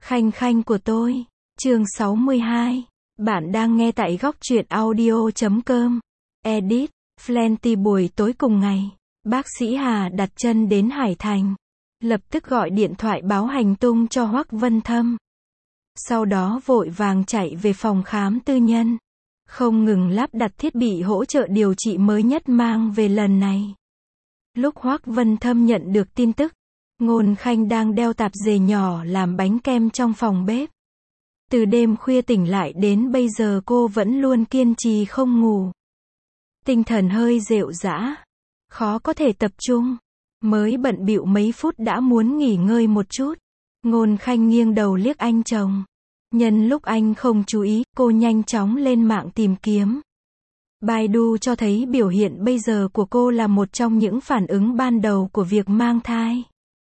Khanh khanh của tôi. Chương 62. Bạn đang nghe tại góc truyện audio.com. Edit. Plenty. Buổi tối cùng ngày, bác sĩ Hà đặt chân đến Hải Thành. Lập tức gọi điện thoại báo hành tung cho Hoắc Vân Thâm. Sau đó vội vàng chạy về phòng khám tư nhân. Không ngừng lắp đặt thiết bị hỗ trợ điều trị mới nhất mang về lần này. Lúc Hoắc Vân Thâm nhận được tin tức, Ngôn Khanh đang đeo tạp dề nhỏ làm bánh kem trong phòng bếp. Từ đêm khuya tỉnh lại đến bây giờ cô vẫn luôn kiên trì không ngủ. Tinh thần hơi rệu rã, khó có thể tập trung. Mới bận bịu mấy phút đã muốn nghỉ ngơi một chút. Ngôn Khanh nghiêng đầu liếc anh chồng. Nhân lúc anh không chú ý, cô nhanh chóng lên mạng tìm kiếm. Baidu cho thấy biểu hiện bây giờ của cô là một trong những phản ứng ban đầu của việc mang thai.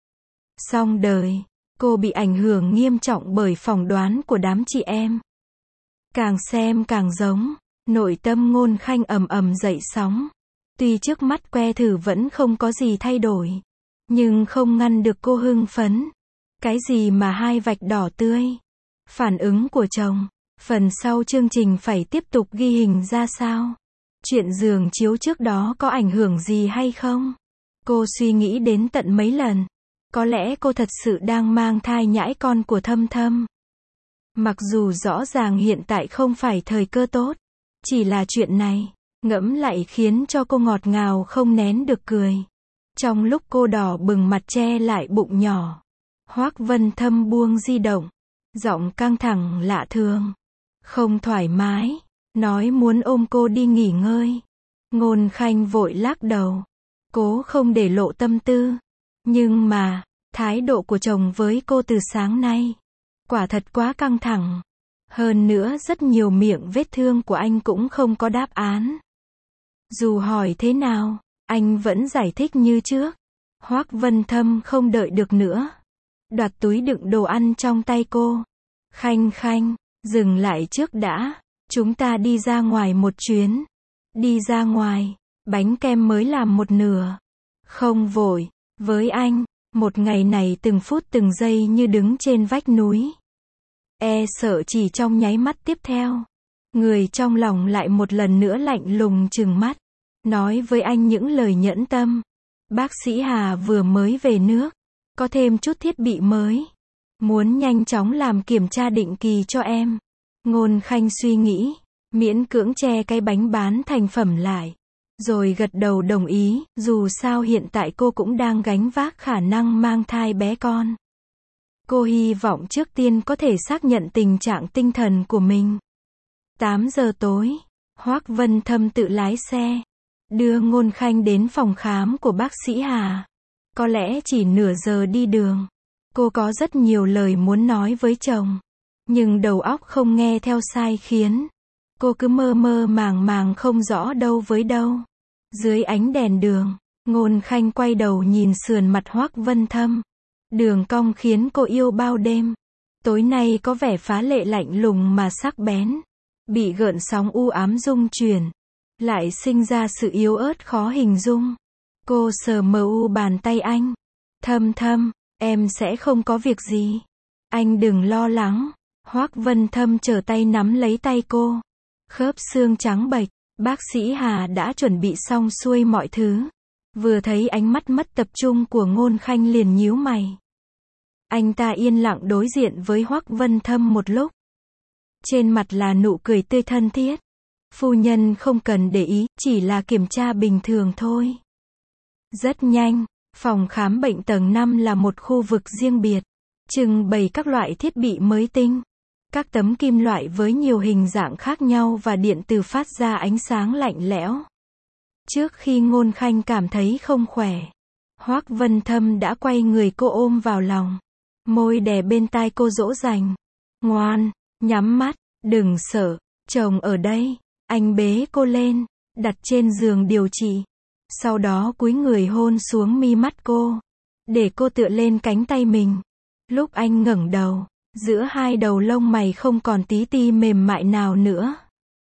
Xong đời, cô bị ảnh hưởng nghiêm trọng bởi phỏng đoán của đám chị em. Càng xem càng giống, nội tâm Ngôn Khanh ầm ầm dậy sóng. Tuy trước mắt que thử vẫn không có gì thay đổi, nhưng không ngăn được cô hưng phấn. Cái gì mà hai vạch đỏ tươi? Phản ứng của chồng. Phần sau chương trình phải tiếp tục ghi hình ra sao? Chuyện giường chiếu trước đó có ảnh hưởng gì hay không? Cô suy nghĩ đến tận mấy lần. Có lẽ cô thật sự đang mang thai nhãi con của Thâm Thâm. Mặc dù rõ ràng hiện tại không phải thời cơ tốt. Chỉ là chuyện này, ngẫm lại khiến cho cô ngọt ngào không nén được cười. Trong lúc cô đỏ bừng mặt che lại bụng nhỏ, Hoắc Vân Thâm buông di động. Giọng căng thẳng lạ thường. Không thoải mái. Nói muốn ôm cô đi nghỉ ngơi. Ngôn Khanh vội lắc đầu. Cố không để lộ tâm tư. Nhưng mà, thái độ của chồng với cô từ sáng nay, quả thật quá căng thẳng. Hơn nữa rất nhiều miệng vết thương của anh cũng không có đáp án. Dù hỏi thế nào, anh vẫn giải thích như trước. Hoắc Vân Thâm không đợi được nữa. Đoạt túi đựng đồ ăn trong tay cô. Khanh khanh, dừng lại trước đã. Chúng ta đi ra ngoài một chuyến. Đi ra ngoài, bánh kem mới làm một nửa. Không vội, với anh, một ngày này từng phút từng giây như đứng trên vách núi. E sợ chỉ trong nháy mắt tiếp theo, người trong lòng lại một lần nữa lạnh lùng trừng mắt. Nói với anh những lời nhẫn tâm. Bác sĩ Hà vừa mới về nước, có thêm chút thiết bị mới. Muốn nhanh chóng làm kiểm tra định kỳ cho em. Ngôn Khanh suy nghĩ, miễn cưỡng che cái bánh bán thành phẩm lại. Rồi gật đầu đồng ý, dù sao hiện tại cô cũng đang gánh vác khả năng mang thai bé con. Cô hy vọng trước tiên có thể xác nhận tình trạng tinh thần của mình. 8 giờ tối, Hoắc Vân Thâm tự lái xe, đưa Ngôn Khanh đến phòng khám của bác sĩ Hà. Có lẽ chỉ nửa giờ đi đường. Cô có rất nhiều lời muốn nói với chồng. Nhưng đầu óc không nghe theo sai khiến. Cô cứ mơ mơ màng màng không rõ đâu với đâu. Dưới ánh đèn đường, Ngôn Khanh quay đầu nhìn sườn mặt Hoắc Vân Thâm. Đường cong khiến cô yêu bao đêm. Tối nay có vẻ phá lệ lạnh lùng mà sắc bén. Bị gợn sóng u ám rung chuyển. Lại sinh ra sự yếu ớt khó hình dung. Cô sờ mờ u bàn tay anh. Thâm Thâm, em sẽ không có việc gì. Anh đừng lo lắng. Hoắc Vân Thâm trở tay nắm lấy tay cô. Khớp xương trắng bệch. Bác sĩ Hà đã chuẩn bị xong xuôi mọi thứ. Vừa thấy ánh mắt mất tập trung của Ngôn Khanh liền nhíu mày. Anh ta yên lặng đối diện với Hoắc Vân Thâm một lúc. Trên mặt là nụ cười tươi thân thiết. Phu nhân không cần để ý, chỉ là kiểm tra bình thường thôi. Rất nhanh, phòng khám bệnh tầng 5 là một khu vực riêng biệt. Trưng bày các loại thiết bị mới tinh. Các tấm kim loại với nhiều hình dạng khác nhau và điện từ phát ra ánh sáng lạnh lẽo. Trước khi Ngôn Khanh cảm thấy không khỏe, Hoắc Vân Thâm đã quay người cô ôm vào lòng. Môi đè bên tai cô dỗ dành. Ngoan, nhắm mắt, đừng sợ, chồng ở đây. Anh bế cô lên, đặt trên giường điều trị. Sau đó cúi người hôn xuống mi mắt cô, để cô tựa lên cánh tay mình. Lúc anh ngẩng đầu, giữa hai đầu lông mày không còn tí ti mềm mại nào nữa,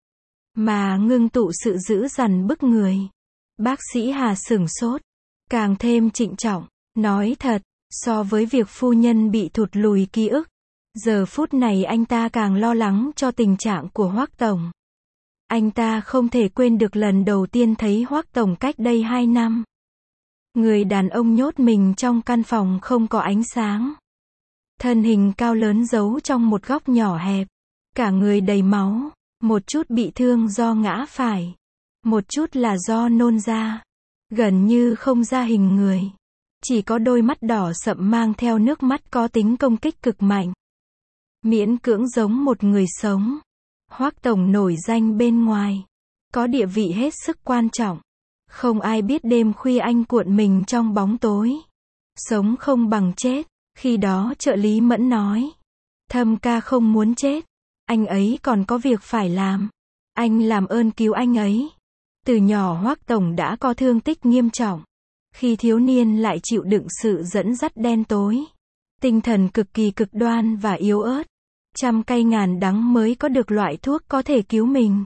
mà ngưng tụ sự dữ dằn bức người. Bác sĩ Hà sửng sốt, càng thêm trịnh trọng, nói thật, so với việc phu nhân bị thụt lùi ký ức, Giờ phút này anh ta càng lo lắng cho tình trạng của Hoắc Tổng. Anh ta không thể quên được lần đầu tiên thấy Hoắc Tổng cách đây 2 năm. Người đàn ông nhốt mình trong căn phòng không có ánh sáng. Thân hình cao lớn giấu trong một góc nhỏ hẹp. Cả người đầy máu. Một chút bị thương do ngã phải. Một chút là do nôn ra. Gần như không ra hình người. Chỉ có đôi mắt đỏ sậm mang theo nước mắt có tính công kích cực mạnh. Miễn cưỡng giống một người sống. Hoắc Tổng nổi danh bên ngoài. Có địa vị hết sức quan trọng. Không ai biết đêm khuya anh cuộn mình trong bóng tối. Sống không bằng chết. Khi đó trợ lý Mẫn nói. Thâm ca không muốn chết. Anh ấy còn có việc phải làm. Anh làm ơn cứu anh ấy. Từ nhỏ Hoắc Tổng đã có thương tích nghiêm trọng. Khi thiếu niên lại chịu đựng sự dẫn dắt đen tối. Tinh thần cực kỳ cực đoan và yếu ớt. Trăm cay ngàn đắng mới có được loại thuốc có thể cứu mình.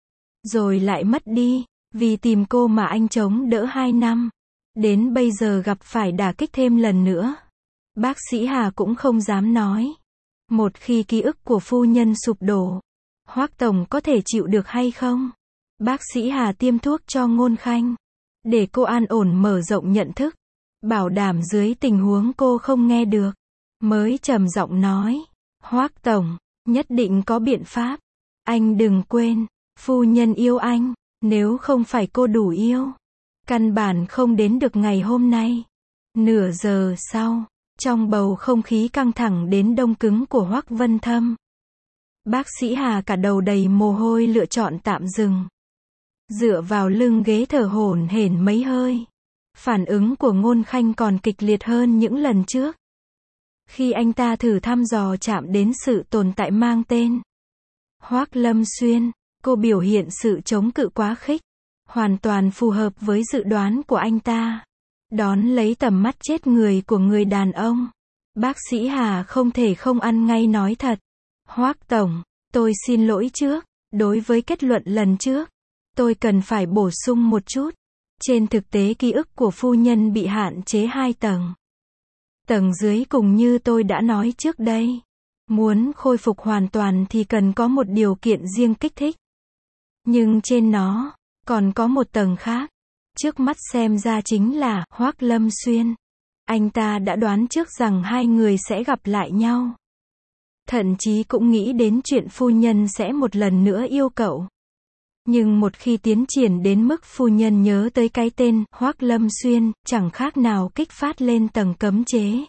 Rồi lại mất đi. Vì tìm cô mà anh chống đỡ 2 năm. Đến bây giờ gặp phải đả kích thêm lần nữa. Bác sĩ Hà cũng không dám nói. Một khi ký ức của phu nhân sụp đổ. Hoắc Tổng có thể chịu được hay không? Bác sĩ Hà tiêm thuốc cho Ngôn Khanh. Để cô an ổn mở rộng nhận thức. Bảo đảm dưới tình huống cô không nghe được. Mới trầm giọng nói. Hoắc Tổng, nhất định có biện pháp. Anh đừng quên, phu nhân yêu anh. Nếu không phải cô đủ yêu. Căn bản không đến được ngày hôm nay. Nửa giờ sau, trong bầu không khí căng thẳng đến đông cứng của Hoắc Vân Thâm. Bác sĩ Hà cả đầu đầy mồ hôi lựa chọn tạm dừng. Dựa vào lưng ghế thở hổn hển mấy hơi. Phản ứng của Ngôn Khanh còn kịch liệt hơn những lần trước. Khi anh ta thử thăm dò chạm đến sự tồn tại mang tên Hoắc Lâm Xuyên, cô biểu hiện sự chống cự quá khích. Hoàn toàn phù hợp với dự đoán của anh ta. Đón lấy tầm mắt chết người của người đàn ông. Bác sĩ Hà không thể không ăn ngay nói thật. Hoắc Tổng, tôi xin lỗi trước. Đối với kết luận lần trước, tôi cần phải bổ sung một chút. Trên thực tế ký ức của phu nhân bị hạn chế 2 tầng. Tầng dưới cùng như tôi đã nói trước đây. Muốn khôi phục hoàn toàn thì cần có một điều kiện riêng kích thích. Nhưng trên nó, còn có một tầng khác. Trước mắt xem ra chính là Hoắc Lâm Xuyên. Anh ta đã đoán trước rằng hai người sẽ gặp lại nhau. Thậm chí cũng nghĩ đến chuyện phu nhân sẽ một lần nữa yêu cậu. Nhưng một khi tiến triển đến mức phu nhân nhớ tới cái tên Hoắc Lâm Xuyên, chẳng khác nào kích phát lên tầng cấm chế.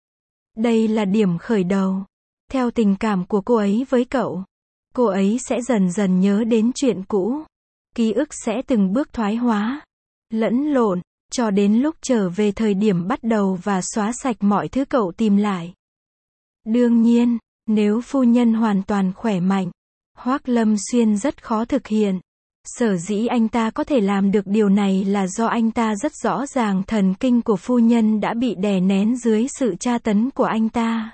Đây là điểm khởi đầu. Theo tình cảm của cô ấy với cậu, cô ấy sẽ dần dần nhớ đến chuyện cũ. Ký ức sẽ từng bước thoái hóa, lẫn lộn, cho đến lúc trở về thời điểm bắt đầu và xóa sạch mọi thứ cậu tìm lại. Đương nhiên, nếu phu nhân hoàn toàn khỏe mạnh, Hoắc Lâm Xuyên rất khó thực hiện. Sở dĩ anh ta có thể làm được điều này là do anh ta rất rõ ràng thần kinh của phu nhân đã bị đè nén dưới sự tra tấn của anh ta.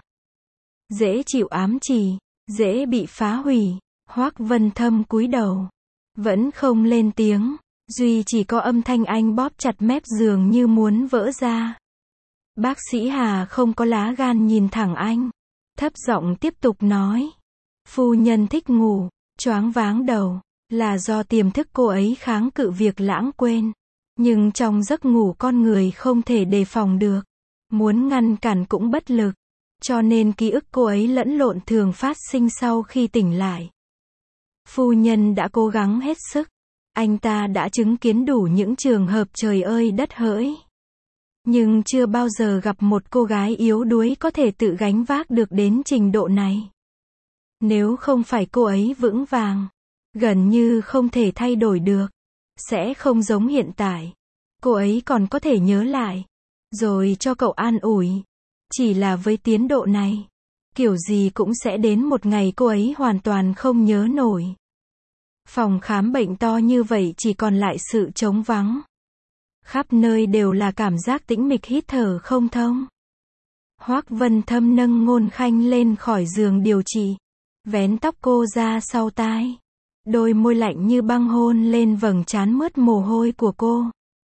Dễ chịu ám chỉ, dễ bị phá hủy. Hoắc Vân Thâm cúi đầu, vẫn không lên tiếng, duy chỉ có âm thanh anh bóp chặt mép giường như muốn vỡ ra. Bác sĩ Hà không có lá gan nhìn thẳng anh, thấp giọng tiếp tục nói. Phu nhân thích ngủ, choáng váng đầu, là do tiềm thức cô ấy kháng cự việc lãng quên. Nhưng trong giấc ngủ con người không thể đề phòng được. Muốn ngăn cản cũng bất lực. Cho nên ký ức cô ấy lẫn lộn thường phát sinh sau khi tỉnh lại. Phu nhân đã cố gắng hết sức. Anh ta đã chứng kiến đủ những trường hợp trời ơi đất hỡi. Nhưng chưa bao giờ gặp một cô gái yếu đuối có thể tự gánh vác được đến trình độ này. Nếu không phải cô ấy vững vàng, gần như không thể thay đổi được, sẽ không giống hiện tại. Cô ấy còn có thể nhớ lại, rồi cho cậu an ủi. Chỉ là với tiến độ này, kiểu gì cũng sẽ đến một ngày cô ấy hoàn toàn không nhớ nổi. Phòng khám bệnh to như vậy chỉ còn lại sự trống vắng. Khắp nơi đều là cảm giác tĩnh mịch hít thở không thông. Hoắc Vân Thâm nâng Ngôn Khanh lên khỏi giường điều trị, vén tóc cô ra sau tai. Đôi môi lạnh như băng hôn lên vầng trán mướt mồ hôi của cô.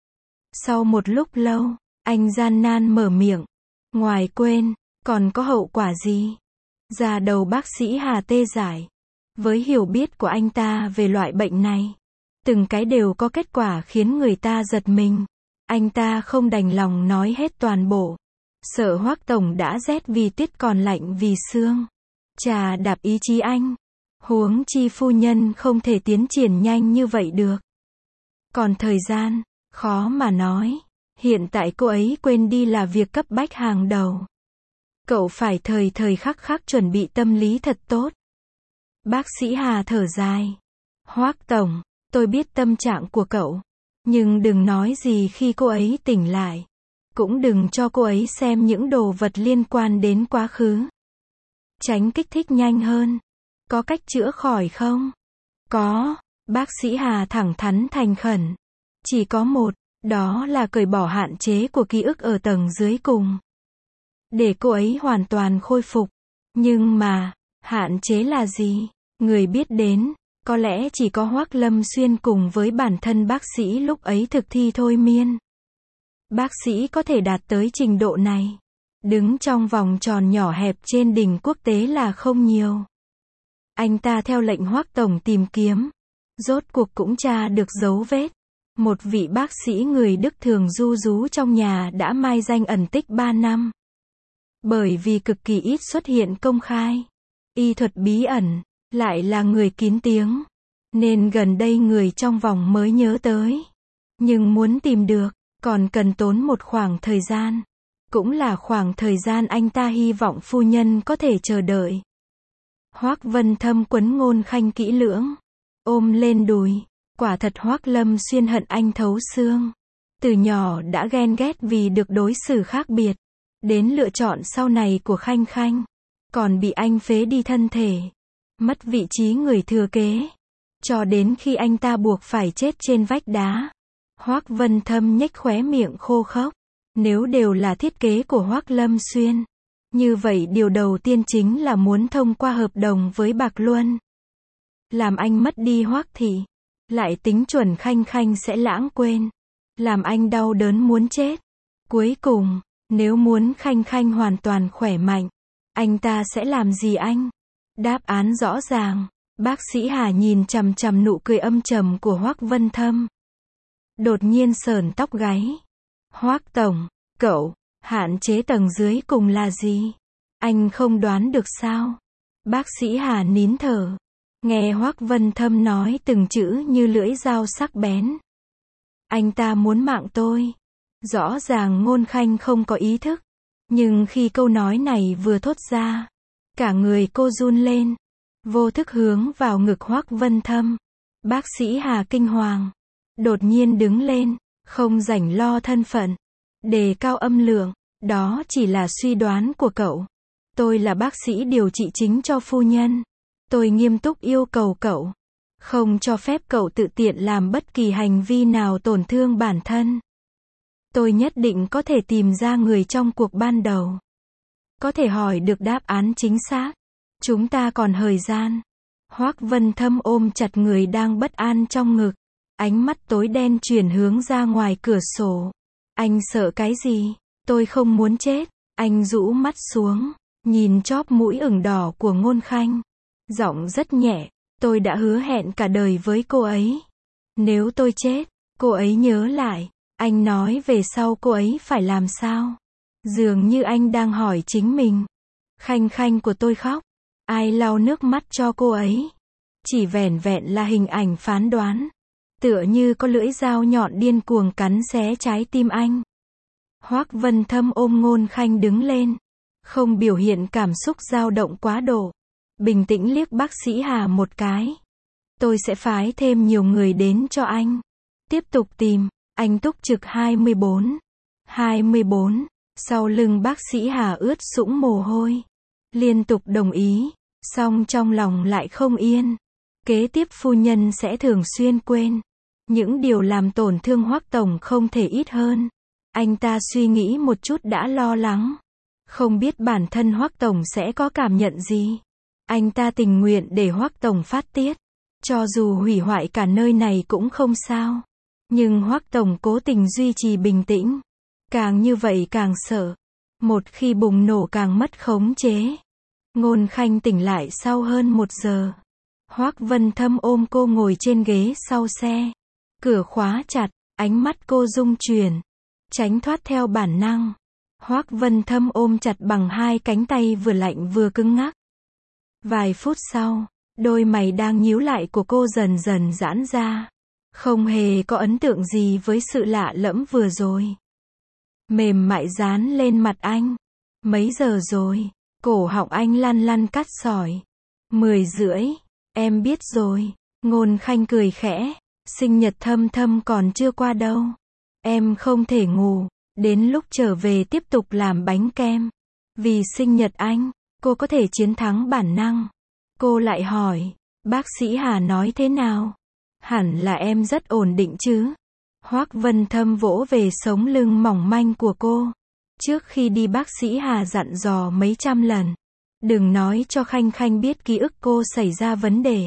Sau một lúc lâu, anh gian nan mở miệng. Ngoài quên, còn có hậu quả gì? Da đầu bác sĩ Hà tê dại. Với hiểu biết của anh ta về loại bệnh này, từng cái đều có kết quả khiến người ta giật mình. Anh ta không đành lòng nói hết toàn bộ. Sợ Hoắc tổng đã rét vì tuyết còn lạnh vì sương. Chà đạp ý chí anh. Huống chi phu nhân không thể tiến triển nhanh như vậy được. Còn thời gian, khó mà nói. Hiện tại cô ấy quên đi là việc cấp bách hàng đầu. Cậu phải thời thời khắc khắc chuẩn bị tâm lý thật tốt. Bác sĩ Hà thở dài. Hoắc tổng, tôi biết tâm trạng của cậu. Nhưng đừng nói gì khi cô ấy tỉnh lại. Cũng đừng cho cô ấy xem những đồ vật liên quan đến quá khứ. Tránh kích thích nhanh hơn. Có cách chữa khỏi không? Có, bác sĩ Hà thẳng thắn thành khẩn. Chỉ có một, đó là cởi bỏ hạn chế của ký ức ở tầng dưới cùng. Để cô ấy hoàn toàn khôi phục. Nhưng mà, hạn chế là gì? Người biết đến, có lẽ chỉ có Hoắc Lâm Xuyên cùng với bản thân bác sĩ lúc ấy thực thi thôi miên. Bác sĩ có thể đạt tới trình độ này. Đứng trong vòng tròn nhỏ hẹp trên đỉnh quốc tế là không nhiều. Anh ta theo lệnh Hoắc tổng tìm kiếm. Rốt cuộc cũng tra được dấu vết. Một vị bác sĩ người Đức thường du rú trong nhà đã mai danh ẩn tích 3 năm. Bởi vì cực kỳ ít xuất hiện công khai. Y thuật bí ẩn, lại là người kín tiếng. Nên gần đây người trong vòng mới nhớ tới. Nhưng muốn tìm được, còn cần tốn một khoảng thời gian. Cũng là khoảng thời gian anh ta hy vọng phu nhân có thể chờ đợi. Hoắc Vân Thâm quấn Ngôn Khanh kỹ lưỡng. Ôm lên đùi. Quả thật Hoắc Lâm Xuyên hận anh thấu xương. Từ nhỏ đã ghen ghét vì được đối xử khác biệt. Đến lựa chọn sau này của Khanh Khanh. Còn bị anh phế đi thân thể. Mất vị trí người thừa kế. Cho đến khi anh ta buộc phải chết trên vách đá. Hoắc Vân Thâm nhếch khóe miệng khô khốc. Nếu đều là thiết kế của Hoắc Lâm Xuyên. Như vậy điều đầu tiên chính là muốn thông qua hợp đồng với Bạc Luân. Làm anh mất đi Hoắc thị. Lại tính chuẩn Khanh Khanh sẽ lãng quên. Làm anh đau đớn muốn chết. Cuối cùng, nếu muốn Khanh Khanh hoàn toàn khỏe mạnh, anh ta sẽ làm gì anh? Đáp án rõ ràng. Bác sĩ Hà nhìn chằm chằm nụ cười âm trầm của Hoắc Vân Thâm. Đột nhiên sởn tóc gáy. Hoắc tổng, cậu, hạn chế tầng dưới cùng là gì? Anh không đoán được sao? Bác sĩ Hà nín thở. Nghe Hoắc Vân Thâm nói từng chữ như lưỡi dao sắc bén. Anh ta muốn mạng tôi. Rõ ràng Ngôn Khanh không có ý thức. Nhưng khi câu nói này vừa thốt ra, cả người cô run lên. Vô thức hướng vào ngực Hoắc Vân Thâm. Bác sĩ Hà kinh hoàng. Đột nhiên đứng lên. Không rảnh lo thân phận. Đề cao âm lượng. Đó chỉ là suy đoán của cậu. Tôi là bác sĩ điều trị chính cho phu nhân. Tôi nghiêm túc yêu cầu cậu. Không cho phép cậu tự tiện làm bất kỳ hành vi nào tổn thương bản thân. Tôi nhất định có thể tìm ra người trong cuộc ban đầu. Có thể hỏi được đáp án chính xác. Chúng ta còn thời gian. Hoắc Vân Thâm ôm chặt người đang bất an trong ngực. Ánh mắt tối đen chuyển hướng ra ngoài cửa sổ. Anh sợ cái gì? Tôi không muốn chết. Anh rũ mắt xuống. Nhìn chóp mũi ửng đỏ của Ngôn Khanh. Giọng rất nhẹ. Tôi đã hứa hẹn cả đời với cô ấy. Nếu tôi chết, cô ấy nhớ lại. Anh nói về sau cô ấy phải làm sao? Dường như anh đang hỏi chính mình. Khanh Khanh của tôi khóc. Ai lau nước mắt cho cô ấy? Chỉ vẻn vẹn là hình ảnh phán đoán. Tựa như có lưỡi dao nhọn điên cuồng cắn xé trái tim anh. Hoắc Vân Thâm ôm Ngôn Khanh đứng lên. Không biểu hiện cảm xúc dao động quá độ. Bình tĩnh liếc bác sĩ Hà một cái. Tôi sẽ phái thêm nhiều người đến cho anh. Tiếp tục tìm. Anh túc trực 24. 24. Sau lưng bác sĩ Hà ướt sũng mồ hôi. Liên tục đồng ý. Song trong lòng lại không yên. Kế tiếp phu nhân sẽ thường xuyên quên. Những điều làm tổn thương Hoắc tổng không thể ít hơn. Anh ta suy nghĩ một chút đã lo lắng. Không biết bản thân Hoắc tổng sẽ có cảm nhận gì. Anh ta tình nguyện để Hoắc tổng phát tiết. Cho dù hủy hoại cả nơi này cũng không sao. Nhưng Hoắc tổng cố tình duy trì bình tĩnh. Càng như vậy càng sợ. Một khi bùng nổ càng mất khống chế. Ngôn Khanh tỉnh lại sau hơn 1 giờ. Hoác Vân Thâm ôm cô ngồi trên ghế sau xe. Cửa khóa chặt, ánh mắt cô rung chuyển, tránh thoát theo bản năng. Hoác Vân Thâm ôm chặt bằng 2 cánh tay vừa lạnh vừa cứng ngắc. Vài phút sau, đôi mày đang nhíu lại của cô dần dần giãn ra. Không hề có ấn tượng gì với sự lạ lẫm vừa rồi. Mềm mại dán lên mặt anh. Mấy giờ rồi? Cổ họng anh lăn lăn cắt sỏi. 10:30, em biết rồi. Ngôn Khanh cười khẽ. Sinh nhật Thâm Thâm còn chưa qua đâu. Em không thể ngủ. Đến lúc trở về tiếp tục làm bánh kem. Vì sinh nhật anh, cô có thể chiến thắng bản năng. Cô lại hỏi, bác sĩ Hà nói thế nào? Hẳn là em rất ổn định chứ. Hoác Vân Thâm vỗ về sống lưng mỏng manh của cô. Trước khi đi bác sĩ Hà dặn dò mấy trăm lần. Đừng nói cho Khanh Khanh biết ký ức cô xảy ra vấn đề.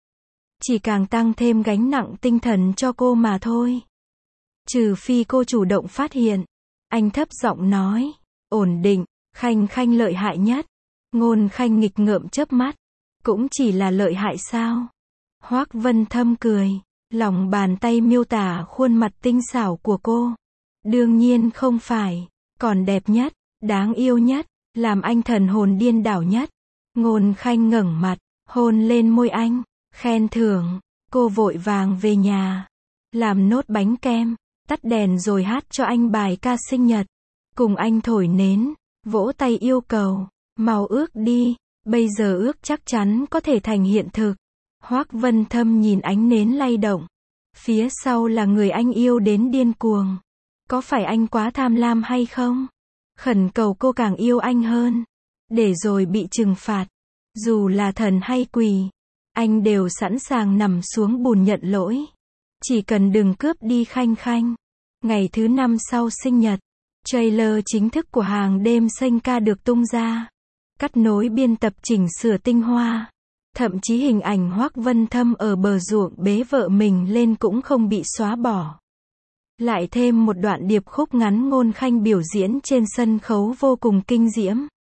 Chỉ càng tăng thêm gánh nặng tinh thần cho cô mà thôi. Trừ phi cô chủ động phát hiện. Anh thấp giọng nói. Ổn định, Khanh Khanh lợi hại nhất. Ngôn Khanh nghịch ngợm chớp mắt. Cũng chỉ là lợi hại sao? Hoác Vân Thâm cười. Lòng bàn tay miêu tả khuôn mặt tinh xảo của cô. Đương nhiên không phải. Còn đẹp nhất, đáng yêu nhất, làm anh thần hồn điên đảo nhất. Ngôn Khanh ngẩng mặt, hôn lên môi anh. Khen thưởng. Cô vội vàng về nhà. Làm nốt bánh kem. Tắt đèn rồi hát cho anh bài ca sinh nhật. Cùng anh thổi nến. Vỗ tay yêu cầu. Mau ước đi. Bây giờ ước chắc chắn có thể thành hiện thực. Hoác Vân Thâm nhìn ánh nến lay động. Phía sau là người anh yêu đến điên cuồng. Có phải anh quá tham lam hay không? Khẩn cầu cô càng yêu anh hơn. Để rồi bị trừng phạt. Dù là thần hay quỷ. Anh đều sẵn sàng nằm xuống bùn nhận lỗi. Chỉ cần đừng cướp đi Khanh Khanh. Ngày thứ 5 sau sinh nhật. Trailer chính thức của hàng đêm xanh ca được tung ra. Cắt nối biên tập chỉnh sửa tinh hoa. Thậm chí hình ảnh Hoác Vân Thâm ở bờ ruộng bế vợ mình lên cũng không bị xóa bỏ. Lại thêm một đoạn điệp khúc ngắn Ngôn Khanh biểu diễn trên sân khấu vô cùng kinh diễm.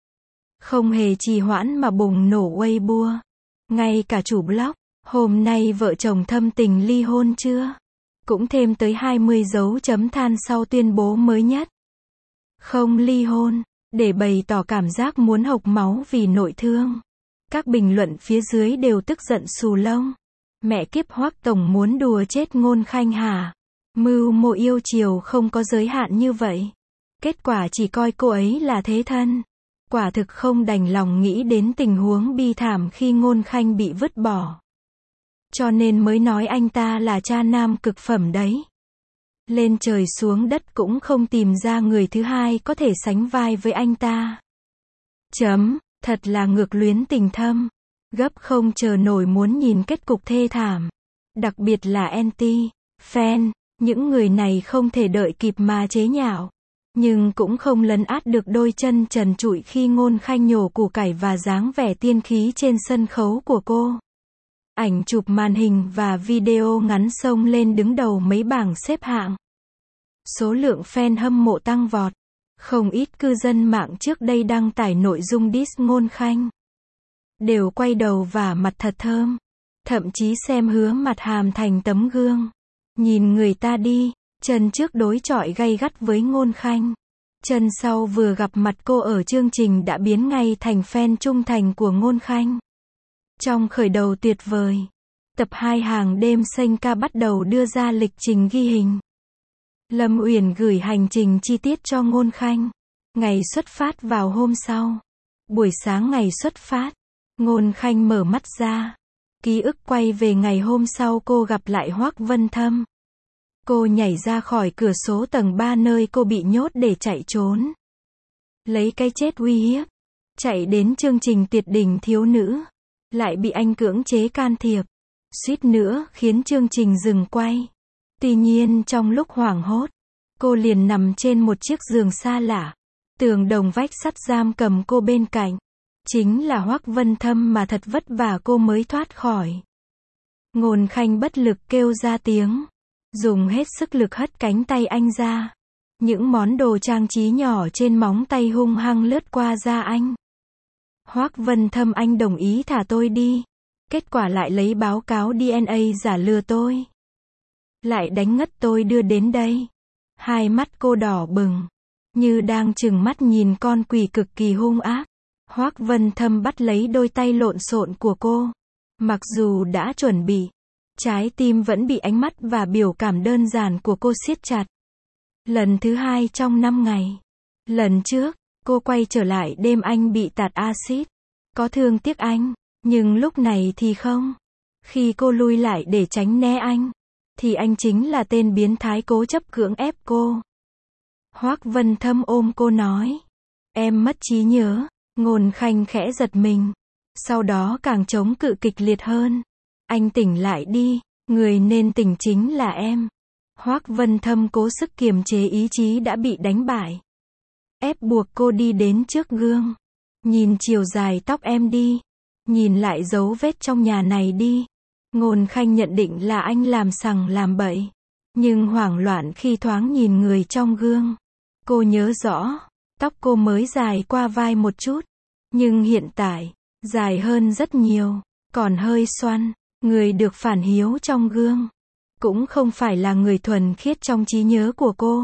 Không hề trì hoãn mà bùng nổ Weibo. Ngay cả chủ blog, hôm nay vợ chồng thâm tình ly hôn chưa? Cũng thêm tới 20 dấu chấm than sau tuyên bố mới nhất. Không ly hôn, để bày tỏ cảm giác muốn hộc máu vì nội thương. Các bình luận phía dưới đều tức giận xù lông. Mẹ kiếp Hoác Tổng muốn đùa chết Ngôn Khanh hả? Mưu mô yêu chiều không có giới hạn như vậy. Kết quả chỉ coi cô ấy là thế thân. Quả thực không đành lòng nghĩ đến tình huống bi thảm khi Ngôn Khanh bị vứt bỏ. Cho nên mới nói anh ta là cha nam cực phẩm đấy. Lên trời xuống đất cũng không tìm ra người thứ hai có thể sánh vai với anh ta. Thật là ngược luyến tình thâm. Gấp không chờ nổi muốn nhìn kết cục thê thảm. Đặc biệt là anti, fan, những người này không thể đợi kịp mà chế nhạo. Nhưng cũng không lấn át được đôi chân trần trụi khi Ngôn Khanh nhổ củ cải và dáng vẻ tiên khí trên sân khấu của cô. Ảnh chụp màn hình và video ngắn xông lên đứng đầu mấy bảng xếp hạng. Số lượng fan hâm mộ tăng vọt. Không ít cư dân mạng trước đây đăng tải nội dung diss Ngôn Khanh. Đều quay đầu và mặt thật thơm. Thậm chí xem Hứa Mặt Hàm thành tấm gương. Nhìn người ta đi, chân trước đối chọi gay gắt với Ngôn Khanh. Chân sau vừa gặp mặt cô ở chương trình đã biến ngay thành fan trung thành của Ngôn Khanh. Trong khởi đầu tuyệt vời, tập 2 hàng đêm xanh ca bắt đầu đưa ra lịch trình ghi hình. Lâm Uyển gửi hành trình chi tiết cho Ngôn Khanh. Ngày xuất phát vào hôm sau. Buổi sáng ngày xuất phát, Ngôn Khanh mở mắt ra. Ký ức quay về ngày hôm sau cô gặp lại Hoác Vân Thâm. Cô nhảy ra khỏi cửa sổ tầng 3 nơi cô bị nhốt để chạy trốn. Lấy cái chết uy hiếp. Chạy đến chương trình Tuyệt đỉnh thiếu nữ. Lại bị anh cưỡng chế can thiệp. Suýt nữa khiến chương trình dừng quay. Tuy nhiên trong lúc hoảng hốt, cô liền nằm trên một chiếc giường xa lạ. Tường đồng vách sắt giam cầm cô bên cạnh. Chính là Hoác Vân Thâm mà thật vất vả cô mới thoát khỏi. Ngôn Khanh bất lực kêu ra tiếng. Dùng hết sức lực hất cánh tay anh ra. Những món đồ trang trí nhỏ trên móng tay hung hăng lướt qua da anh. Hoác Vân Thâm, anh đồng ý thả tôi đi. Kết quả lại lấy báo cáo DNA giả lừa tôi. Lại đánh ngất tôi đưa đến đây. Hai mắt cô đỏ bừng, như đang trừng mắt nhìn con quỷ cực kỳ hung ác. Hoác Vân Thâm bắt lấy đôi tay lộn xộn của cô. Mặc dù đã chuẩn bị, trái tim vẫn bị ánh mắt và biểu cảm đơn giản của cô siết chặt. Lần thứ hai trong 5 ngày. Lần trước, cô quay trở lại đêm anh bị tạt axit. Có thương tiếc anh, nhưng lúc này thì không. Khi cô lui lại để tránh né anh, thì anh chính là tên biến thái cố chấp cưỡng ép cô. Hoác Vân Thâm ôm cô nói. Em mất trí nhớ. Ngôn Khanh khẽ giật mình. Sau đó càng chống cự kịch liệt hơn. Anh tỉnh lại đi, người nên tỉnh chính là em. Hoác Vân Thâm cố sức kiềm chế ý chí đã bị đánh bại. Ép buộc cô đi đến trước gương. Nhìn chiều dài tóc em đi. Nhìn lại dấu vết trong nhà này đi. Ngôn Khanh nhận định là anh làm sằng làm bậy. Nhưng hoảng loạn khi thoáng nhìn người trong gương. Cô nhớ rõ, tóc cô mới dài qua vai một chút. Nhưng hiện tại, dài hơn rất nhiều. Còn hơi xoăn. Người được phản chiếu trong gương cũng không phải là người thuần khiết trong trí nhớ của cô,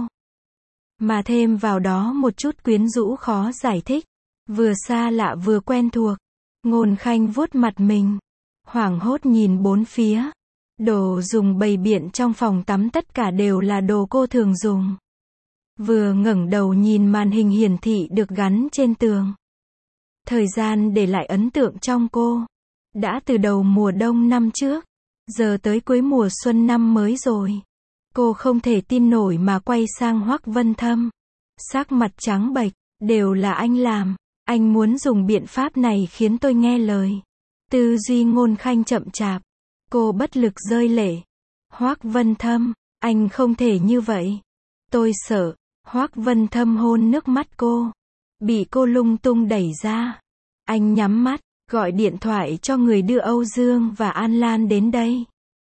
mà thêm vào đó một chút quyến rũ khó giải thích, vừa xa lạ vừa quen thuộc. Ngôn Khanh vuốt mặt mình, hoảng hốt nhìn bốn phía. Đồ dùng bày biện trong phòng tắm tất cả đều là đồ cô thường dùng. Vừa ngẩng đầu nhìn màn hình hiển thị được gắn trên tường. Thời gian để lại ấn tượng trong cô đã từ đầu mùa đông năm trước, giờ tới cuối mùa xuân năm mới rồi. Cô không thể tin nổi mà quay sang Hoác Vân Thâm. Sắc mặt trắng bệch, đều là anh làm. Anh muốn dùng biện pháp này khiến tôi nghe lời. Tư duy Ngôn Khanh chậm chạp. Cô bất lực rơi lệ. Hoác Vân Thâm, anh không thể như vậy. Tôi sợ. Hoác Vân Thâm hôn nước mắt cô. Bị cô lung tung đẩy ra. Anh nhắm mắt, gọi điện thoại cho người đưa Âu Dương và An Lan đến đây.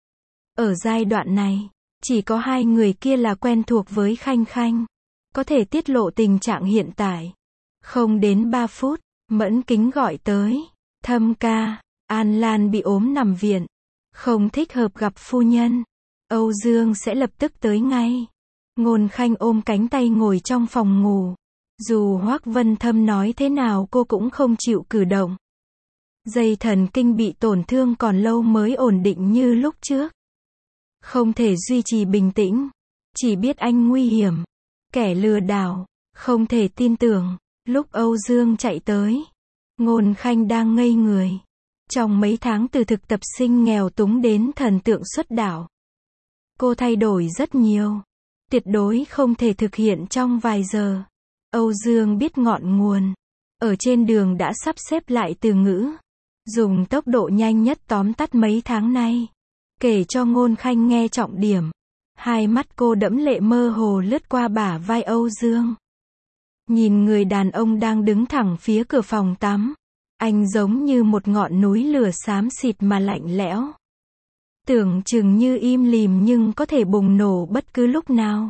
Ở giai đoạn này, chỉ có hai người kia là quen thuộc với Khanh Khanh. Có thể tiết lộ tình trạng hiện tại. Không đến 3 phút, Mẫn Kính gọi tới. Thâm ca, An Lan bị ốm nằm viện. Không thích hợp gặp phu nhân. Âu Dương sẽ lập tức tới ngay. Ngôn Khanh ôm cánh tay ngồi trong phòng ngủ. Dù Hoác Vân Thâm nói thế nào cô cũng không chịu cử động. Dây thần kinh bị tổn thương còn lâu mới ổn định như lúc trước. Không thể duy trì bình tĩnh. Chỉ biết anh nguy hiểm. Kẻ lừa đảo. Không thể tin tưởng. Lúc Âu Dương chạy tới, Ngôn Khanh đang ngây người. Trong mấy tháng từ thực tập sinh nghèo túng đến thần tượng xuất đạo, cô thay đổi rất nhiều. Tuyệt đối không thể thực hiện trong vài giờ. Âu Dương biết ngọn nguồn. Ở trên đường đã sắp xếp lại từ ngữ. Dùng tốc độ nhanh nhất tóm tắt mấy tháng nay. Kể cho Ngôn Khanh nghe trọng điểm. Hai mắt cô đẫm lệ mơ hồ lướt qua bả vai Âu Dương. Nhìn người đàn ông đang đứng thẳng phía cửa phòng tắm. Anh giống như một ngọn núi lửa xám xịt mà lạnh lẽo. Tưởng chừng như im lìm nhưng có thể bùng nổ bất cứ lúc nào.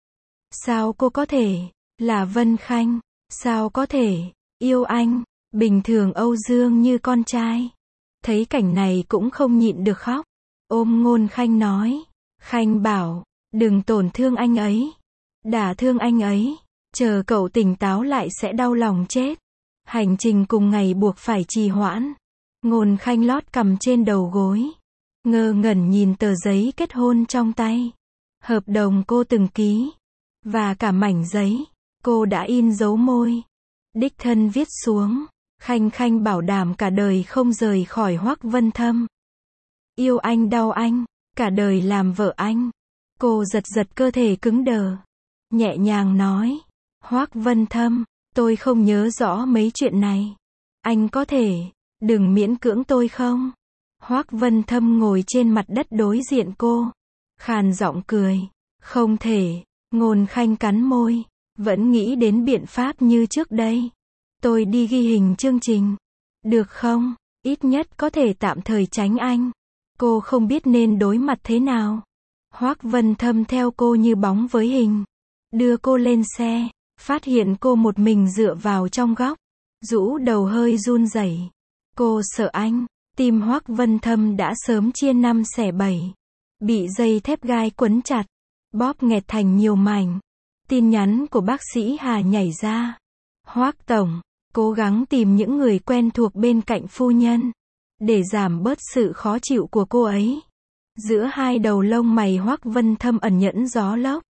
Sao cô có thể là Vân Khanh? Sao có thể yêu anh? Bình thường Âu Dương như con trai. Thấy cảnh này cũng không nhịn được khóc. Ôm Ngôn Khanh nói. Khanh bảo, đừng tổn thương anh ấy. Đả thương anh ấy. Chờ cậu tỉnh táo lại sẽ đau lòng chết. Hành trình cùng ngày buộc phải trì hoãn. Ngôn Khanh lót cằm trên đầu gối. Ngơ ngẩn nhìn tờ giấy kết hôn trong tay. Hợp đồng cô từng ký. Và cả mảnh giấy. Cô đã in dấu môi. Đích thân viết xuống. Khanh Khanh bảo đảm cả đời không rời khỏi Hoác Vân Thâm. Yêu anh đau anh. Cả đời làm vợ anh. Cô giật giật cơ thể cứng đờ. Nhẹ nhàng nói. Hoác Vân Thâm, tôi không nhớ rõ mấy chuyện này. Anh có thể đừng miễn cưỡng tôi không? Hoác Vân Thâm ngồi trên mặt đất đối diện cô. Khàn giọng cười. Không thể. Ngôn Khanh cắn môi. Vẫn nghĩ đến biện pháp như trước đây. Tôi đi ghi hình chương trình. Được không? Ít nhất có thể tạm thời tránh anh. Cô không biết nên đối mặt thế nào. Hoác Vân Thâm theo cô như bóng với hình. Đưa cô lên xe. Phát hiện cô một mình dựa vào trong góc. rũ đầu hơi run rẩy. Cô sợ anh. Tim Hoắc Vân Thâm đã sớm chia năm xẻ bảy. Bị dây thép gai quấn chặt. Bóp nghẹt thành nhiều mảnh. Tin nhắn của bác sĩ Hà nhảy ra. Hoắc tổng, cố gắng tìm những người quen thuộc bên cạnh phu nhân. Để giảm bớt sự khó chịu của cô ấy. Giữa hai đầu lông mày Hoắc Vân Thâm ẩn nhẫn gió lốc.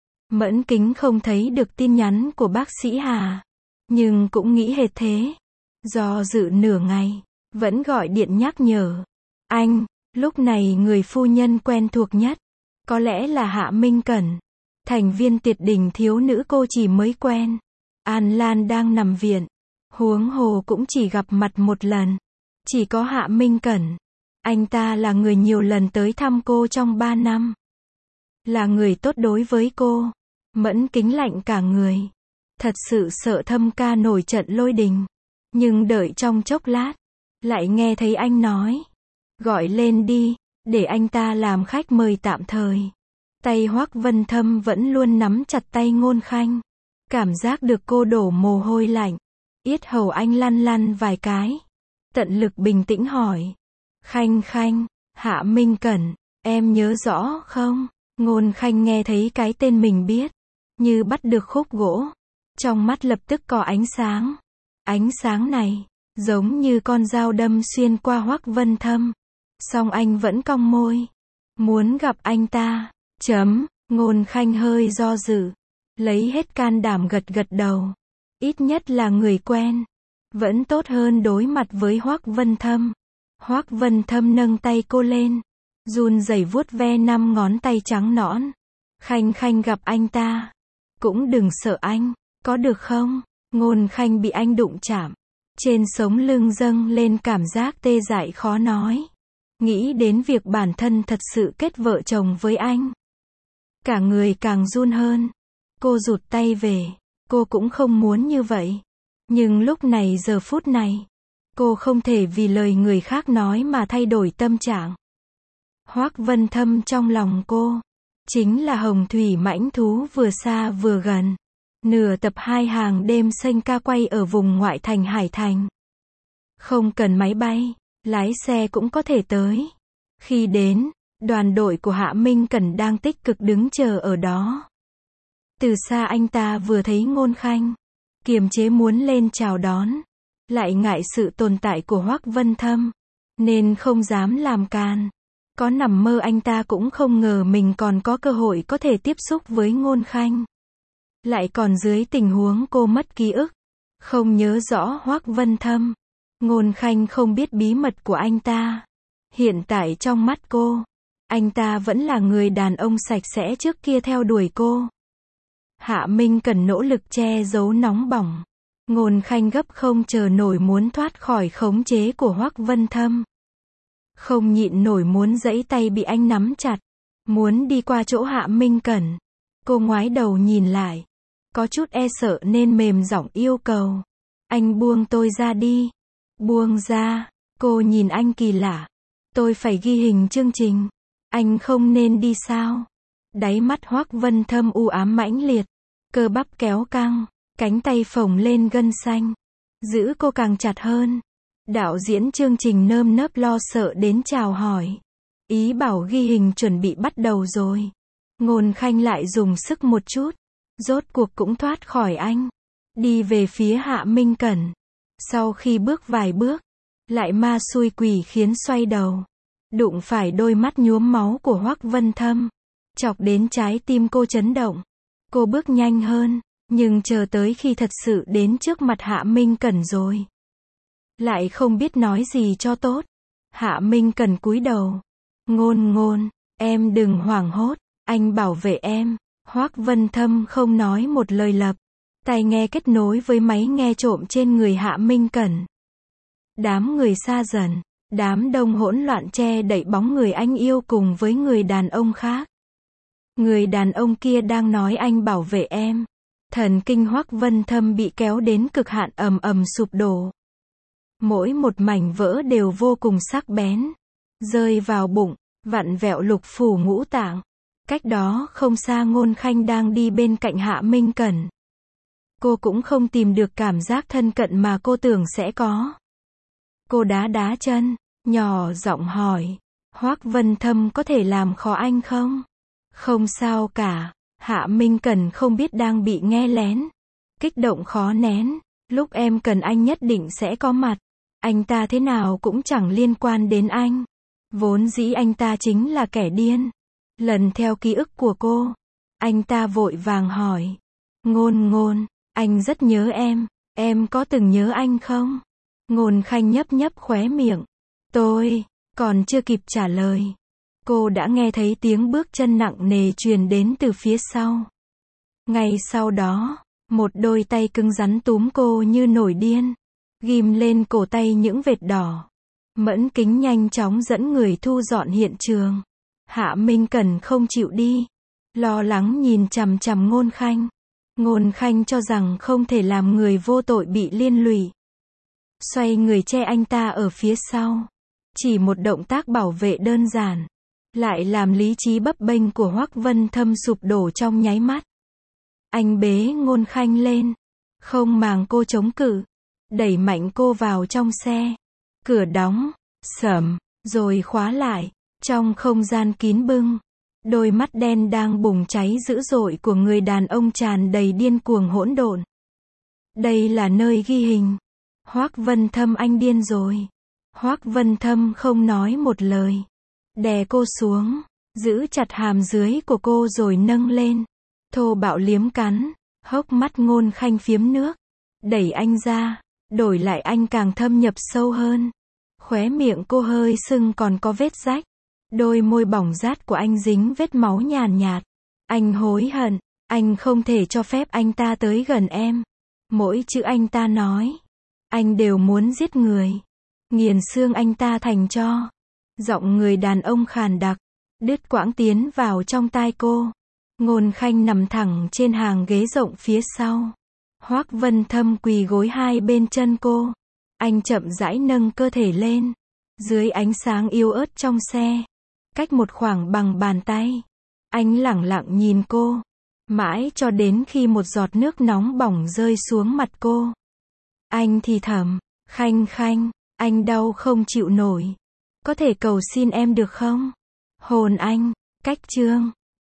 Mẫn Kính không thấy được tin nhắn của bác sĩ Hà. Nhưng cũng nghĩ hệt thế. Do dự nửa ngày. Vẫn gọi điện nhắc nhở. Anh, lúc này người phu nhân quen thuộc nhất. Có lẽ là Hạ Minh Cẩn. Thành viên Tiệt Đỉnh thiếu nữ cô chỉ mới quen. An Lan đang nằm viện. Huống hồ cũng chỉ gặp mặt một lần. Chỉ có Hạ Minh Cẩn. Anh ta là người nhiều lần tới thăm cô trong 3 năm. Là người tốt đối với cô. Mẫn Kính lạnh cả người. Thật sự sợ Thâm ca nổi trận lôi đình. Nhưng đợi trong chốc lát. Lại nghe thấy anh nói. Gọi lên đi. Để anh ta làm khách mời tạm thời. Tay Hoắc Vân Thâm vẫn luôn nắm chặt tay Ngôn Khanh. Cảm giác được cô đổ mồ hôi lạnh. Yết hầu anh lăn lăn vài cái. Tận lực bình tĩnh hỏi. Khanh Khanh, Hạ Minh Cẩn, em nhớ rõ không? Ngôn Khanh nghe thấy cái tên mình biết. Như bắt được khúc gỗ. Trong mắt lập tức có ánh sáng. Ánh sáng này, giống như con dao đâm xuyên qua Hoắc Vân Thâm. Song anh vẫn cong môi. Muốn gặp anh ta. Ngôn Khanh hơi do dự. Lấy hết can đảm gật gật đầu. Ít nhất là người quen. Vẫn tốt hơn đối mặt với Hoắc Vân Thâm. Hoắc Vân Thâm nâng tay cô lên. Run rẩy vuốt ve 5 ngón tay trắng nõn. Khanh Khanh gặp anh ta. Cũng đừng sợ anh. Có được không? Ngôn Khanh bị anh đụng chạm. Trên sống lưng dâng lên cảm giác tê dại khó nói. Nghĩ đến việc bản thân thật sự kết vợ chồng với anh. Cả người càng run hơn. Cô rụt tay về. Cô cũng không muốn như vậy. Nhưng lúc này giờ phút này. Cô không thể vì lời người khác nói mà thay đổi tâm trạng. Hoắc Vân Thâm trong lòng cô. Chính là hồng thủy mãnh thú vừa xa vừa gần. Nửa tập 2 hàng đêm xanh ca quay ở vùng ngoại thành Hải Thành. Không cần máy bay. Lái xe cũng có thể tới. Khi đến, đoàn đội của Hạ Minh Cẩn đang tích cực đứng chờ ở đó. Từ xa anh ta vừa thấy Ngôn Khanh. Kiềm chế muốn lên chào đón. Lại ngại sự tồn tại của Hoắc Vân Thâm. Nên không dám làm càn. Có nằm mơ anh ta cũng không ngờ mình còn có cơ hội có thể tiếp xúc với Ngôn Khanh. Lại còn dưới tình huống cô mất ký ức. Không nhớ rõ Hoắc Vân Thâm. Ngôn Khanh không biết bí mật của anh ta. Hiện tại trong mắt cô, anh ta vẫn là người đàn ông sạch sẽ trước kia theo đuổi cô. Hạ Minh cần nỗ lực che giấu nóng bỏng. Ngôn Khanh gấp không chờ nổi muốn thoát khỏi khống chế của Hoắc Vân Thâm. Không nhịn nổi muốn giãy tay bị anh nắm chặt. Muốn đi qua chỗ Hạ Minh Cẩn. Cô ngoái đầu nhìn lại. Có chút e sợ nên mềm giọng yêu cầu. Anh buông tôi ra đi. Buông ra. Cô nhìn anh kỳ lạ. Tôi phải ghi hình chương trình. Anh không nên đi sao? Đáy mắt Hoắc Vân Thâm u ám mãnh liệt. Cơ bắp kéo căng. Cánh tay phồng lên gân xanh. Giữ cô càng chặt hơn. Đạo diễn chương trình nơm nớp lo sợ đến chào hỏi. Ý bảo ghi hình chuẩn bị bắt đầu rồi. Ngôn Khanh lại dùng sức một chút. Rốt cuộc cũng thoát khỏi anh. Đi về phía Hạ Minh Cẩn. Sau khi bước vài bước. Lại ma xui quỷ khiến xoay đầu. Đụng phải đôi mắt nhuốm máu của Hoắc Vân Thâm. Chọc đến trái tim cô chấn động. Cô bước nhanh hơn. Nhưng chờ tới khi thật sự đến trước mặt Hạ Minh Cẩn rồi. Lại không biết nói gì cho tốt. Hạ Minh Cẩn cúi đầu. Ngôn, em đừng hoảng hốt. Anh bảo vệ em. Hoắc Vân Thâm không nói một lời lập. Tai nghe kết nối với máy nghe trộm trên người Hạ Minh Cẩn. Đám người xa dần. Đám đông hỗn loạn che đậy bóng người anh yêu cùng với người đàn ông khác. Người đàn ông kia đang nói anh bảo vệ em. Thần kinh Hoắc Vân Thâm bị kéo đến cực hạn ầm ầm sụp đổ. Mỗi một mảnh vỡ đều vô cùng sắc bén. Rơi vào bụng, vặn vẹo lục phủ ngũ tạng. Cách đó không xa Ngôn Khanh đang đi bên cạnh Hạ Minh Cẩn. Cô cũng không tìm được cảm giác thân cận mà cô tưởng sẽ có. Cô đá đá chân, nhỏ giọng hỏi. Hoác Vân Thâm có thể làm khó anh không? Không sao cả. Hạ Minh Cần không biết đang bị nghe lén. Kích động khó nén. Lúc em cần anh nhất định sẽ có mặt. Anh ta thế nào cũng chẳng liên quan đến anh. Vốn dĩ anh ta chính là kẻ điên. Lần theo ký ức của cô, anh ta vội vàng hỏi. Ngôn Ngôn, anh rất nhớ em có từng nhớ anh không? Ngôn Khanh nhấp nhấp khóe miệng. Tôi, còn chưa kịp trả lời. Cô đã nghe thấy tiếng bước chân nặng nề truyền đến từ phía sau. Ngay sau đó, một đôi tay cứng rắn túm cô như nổi điên. Ghim lên cổ tay những vệt đỏ. Mẫn Kính nhanh chóng dẫn người thu dọn hiện trường. Hạ Minh Cần không chịu đi. Lo lắng nhìn chằm chằm Ngôn Khanh. Ngôn Khanh cho rằng không thể làm người vô tội bị liên lụy. Xoay người che anh ta ở phía sau. Chỉ một động tác bảo vệ đơn giản, lại làm lý trí bấp bênh của Hoác Vân Thâm sụp đổ trong nháy mắt. Anh bế Ngôn Khanh lên. Không màng cô chống cự. Đẩy mạnh cô vào trong xe. Cửa đóng, sầm, rồi khóa lại. Trong không gian kín bưng, đôi mắt đen đang bùng cháy dữ dội của người đàn ông tràn đầy điên cuồng hỗn độn. Đây là nơi ghi hình. Hoác Vân Thâm, anh điên rồi. Hoác Vân Thâm không nói một lời. Đè cô xuống, giữ chặt hàm dưới của cô rồi nâng lên. Thô bạo liếm cắn, hốc mắt Ngôn Khanh phiếm nước. Đẩy anh ra, đổi lại anh càng thâm nhập sâu hơn. Khóe miệng cô hơi sưng còn có vết rách. Đôi môi bỏng rát của anh dính vết máu nhàn nhạt. Anh hối hận, anh không thể cho phép anh ta tới gần em. Mỗi chữ anh ta nói, anh đều muốn giết người. Nghiền xương anh ta thành tro. Giọng người đàn ông khàn đặc, đứt quãng tiến vào trong tai cô. Ngôn Khanh nằm thẳng trên hàng ghế rộng phía sau. Hoác Vân Thâm quỳ gối hai bên chân cô. Anh chậm rãi nâng cơ thể lên. Dưới ánh sáng yếu ớt trong xe, cách một khoảng bằng bàn tay, anh lẳng lặng nhìn cô. Mãi cho đến khi một giọt nước nóng bỏng rơi xuống mặt cô. Anh thì thầm, Khanh Khanh, anh đau không chịu nổi. Có thể cầu xin em được không? Hôn anh. Cách chương